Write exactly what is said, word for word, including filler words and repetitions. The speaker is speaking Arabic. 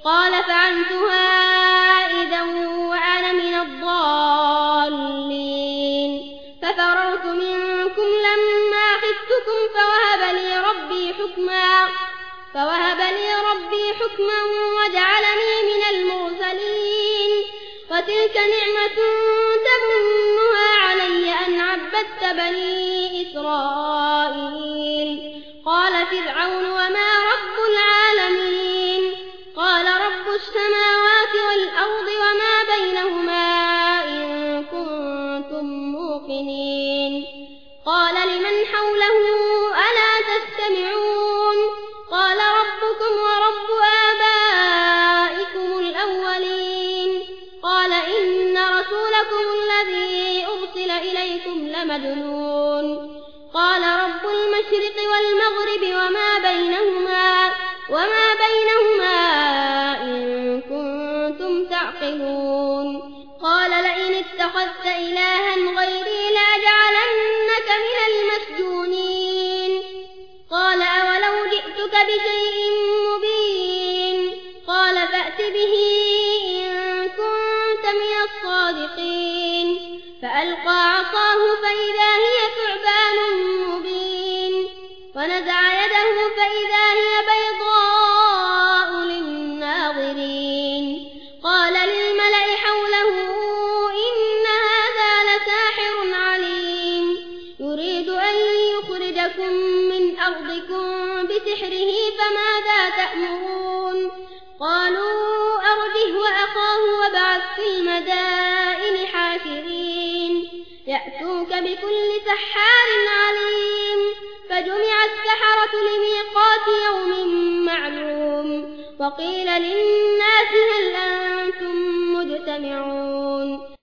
قال فعلتها إذا وأنا من الضالين ففررت منكم لما خفتكم فوهب لي ربي حكما فوهب لي ربي حكما وجعلني من المرسلين وتلك نعمة تمنها علي أن عبدت بني إسرائيل قال فرعون وما رب العالمين قال رب السماوات والأرض وما بينهما إن كنتم موقنين قال لمن حوله ألا تستمعون قال ربكم ورب آبائكم الأولين قال إن رسولكم الذي أرسل إليكم لمجنون قال رب المشرق والمغرب وما بينهما وما بينهما إن كنتم تعقلون قال لئن اتخذت إلها غيري لأجعلنك من المسجونين قال أولو جئتك بشيء مبين قال فأت به إن كنت من الصادقين فألقى عصاه فإذا هي ثعبان مبين ونزع يده فإذا هي بيضاء للناظرين قال للملأ حوله إن هذا لساحر عليم يريد أن يخرجكم من أرضكم بسحره فماذا تأمرون قالوا أرجه وأخاه وابعث في المدائن حاشرين يأتوك بكل سحار عليم فجمع السحرة لميقات يوم معلوم وقيل للناس هل أنتم مجتمعون